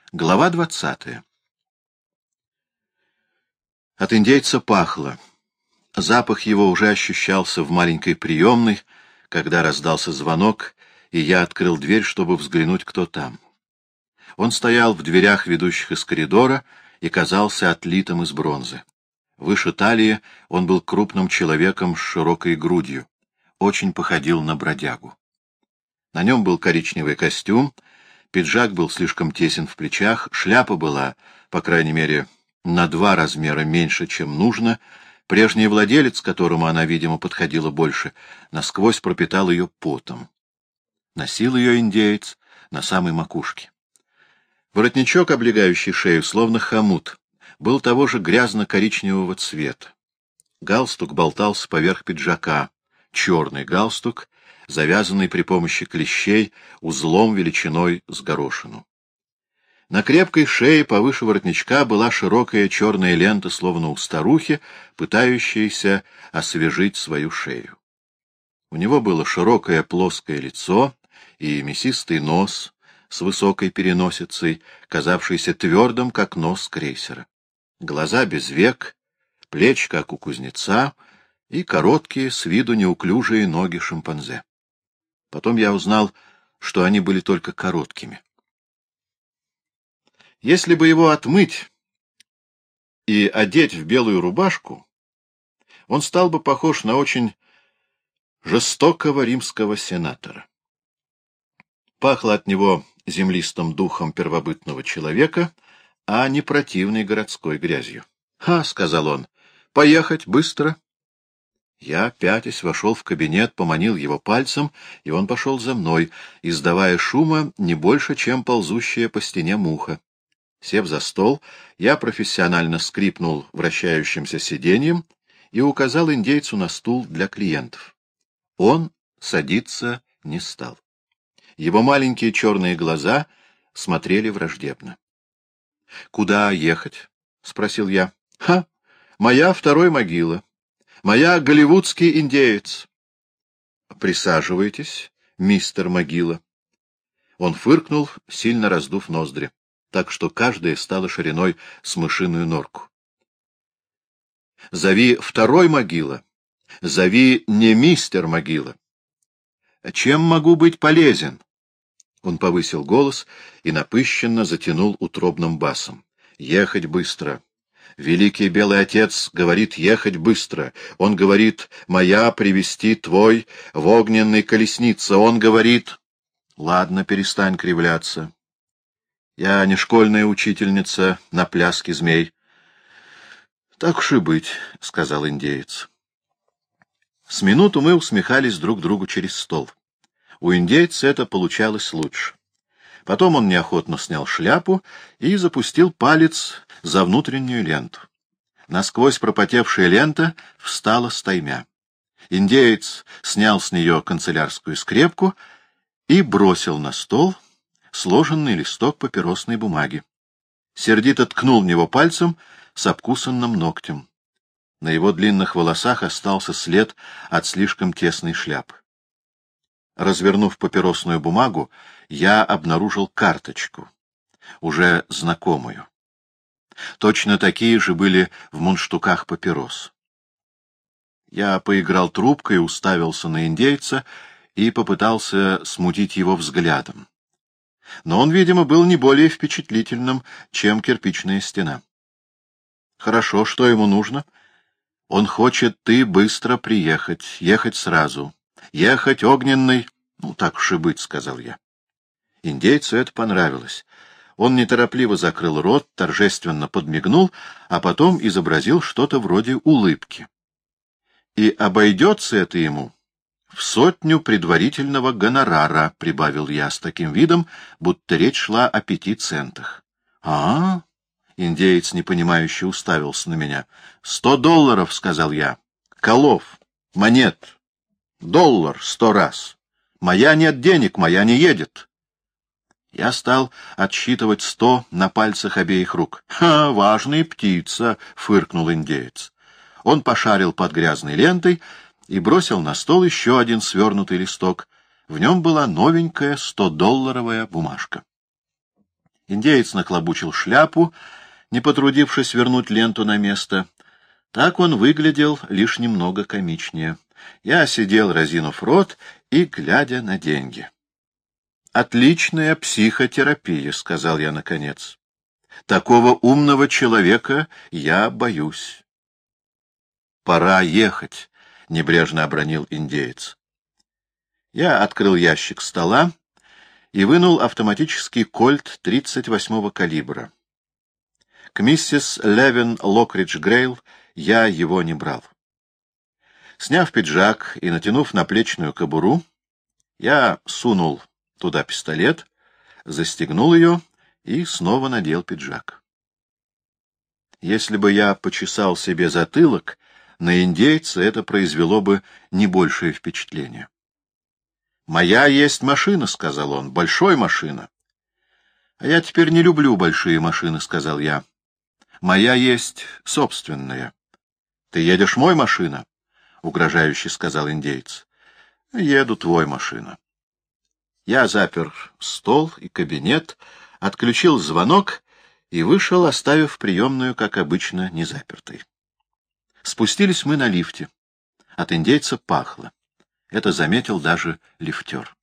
Глава 20. От индейца пахло. Запах его уже ощущался в маленькой приемной, когда раздался звонок, и я открыл дверь, чтобы взглянуть, кто там. Он стоял в дверях, ведущих из коридора, и казался отлитым из бронзы. Выше талии он был крупным человеком с широкой грудью, очень походил на бродягу. На нем был коричневый костюм, пиджак был слишком тесен в плечах, шляпа была, по крайней мере, на 2 размера меньше, чем нужно. Прежний владелец, которому она, видимо, подходила больше, насквозь пропитал ее потом. Носил ее индеец на самой макушке. Воротничок, облегающий шею, словно хомут, был того же грязно-коричневого цвета. Галстук болтался поверх пиджака, черный галстук, завязанный при помощи клещей узлом величиной с горошину. На крепкой шее повыше воротничка была широкая черная лента, словно у старухи, пытающейся освежить свою шею. У него было широкое плоское лицо и мясистый нос с высокой переносицей, казавшийся твердым, как нос крейсера. Глаза без век, плечи, как у кузнеца, и короткие, с виду неуклюжие ноги шимпанзе. Потом я узнал, что они были только короткими. Если бы его отмыть и одеть в белую рубашку, он стал бы похож на очень жестокого римского сенатора. Пахло от него землистым духом первобытного человека, а не противной городской грязью. — Ха, — сказал он, — поехать быстро. Я, пятясь, вошел в кабинет, поманил его пальцем, и он пошел за мной, издавая шума не больше, чем ползущая по стене муха. Сев за стол, я профессионально скрипнул вращающимся сиденьем и указал индейцу на стул для клиентов. Он садиться не стал. Его маленькие черные глаза смотрели враждебно. — Куда ехать? — спросил я. — Ха! Моя второй могила. Моя голливудский индеец. — Присаживайтесь, мистер Могила. Он фыркнул, сильно раздув ноздри, так что каждая стала шириной с мышиную норку. — Зови второй Могила. Зови не мистер Могила. — Чем могу быть полезен? Он повысил голос и напыщенно затянул утробным басом. — Ехать быстро. Великий Белый Отец говорит ехать быстро. Он говорит, моя привести твой в огненной колеснице. Он говорит... Ладно, перестань кривляться. Я не школьная учительница на пляске змей. Так уж и быть, — сказал индеец. С минуту мы усмехались друг другу через стол. У индейца это получалось лучше. Потом он неохотно снял шляпу и запустил палец за внутреннюю ленту. Насквозь пропотевшая лента встала стаймя. Индеец снял с нее канцелярскую скрепку и бросил на стол сложенный листок папиросной бумаги. Сердито ткнул в него пальцем с обкусанным ногтем. На его длинных волосах остался след от слишком тесной шляпы. Развернув папиросную бумагу, я обнаружил карточку, уже знакомую. Точно такие же были в мундштуках папирос. Я поиграл трубкой, уставился на индейца и попытался смутить его взглядом. Но он, видимо, был не более впечатлительным, чем кирпичная стена. Хорошо, что ему нужно? Он хочет ты быстро приехать, ехать сразу. Ехать огненный, ну, так уж и быть, — сказал я. Индейцу это понравилось. Он неторопливо закрыл рот, торжественно подмигнул, а потом изобразил что-то вроде улыбки. И обойдется это ему в 100 предварительного гонорара, — прибавил я с таким видом, будто речь шла о 5 центах. — А-а-а! — индеец непонимающе уставился на меня. — $100, — сказал я. — Колов, монет. $1 100 раз. Моя нет денег, моя не едет. Я стал отсчитывать 100 на пальцах обеих рук. — Ха, важная птица! — фыркнул индеец. Он пошарил под грязной лентой и бросил на стол еще один свернутый листок. В нем была новенькая $100 бумажка. Индеец нахлобучил шляпу, не потрудившись вернуть ленту на место. Так он выглядел лишь немного комичнее. Я сидел, разинув рот и глядя на деньги. «Отличная психотерапия», — сказал я наконец. «Такого умного человека я боюсь». «Пора ехать», — небрежно обронил индеец. Я открыл ящик стола и вынул автоматический кольт 38-го калибра. К миссис Левин Локридж Грейл я его не брал. Сняв пиджак и натянув наплечную кобуру, я сунул туда пистолет, застегнул ее и снова надел пиджак. Если бы я почесал себе затылок, на индейца это произвело бы не большее впечатление. «Моя есть машина», — сказал он, — «большой машина». «А я теперь не люблю большие машины», — сказал я. «Моя есть собственная». «Ты едешь мой машина?» — угрожающе сказал индеец. «Еду твой машина». Я запер стол и кабинет, отключил звонок и вышел, оставив приемную, как обычно, незапертой. Спустились мы на лифте. От индейца пахло. Это заметил даже лифтер.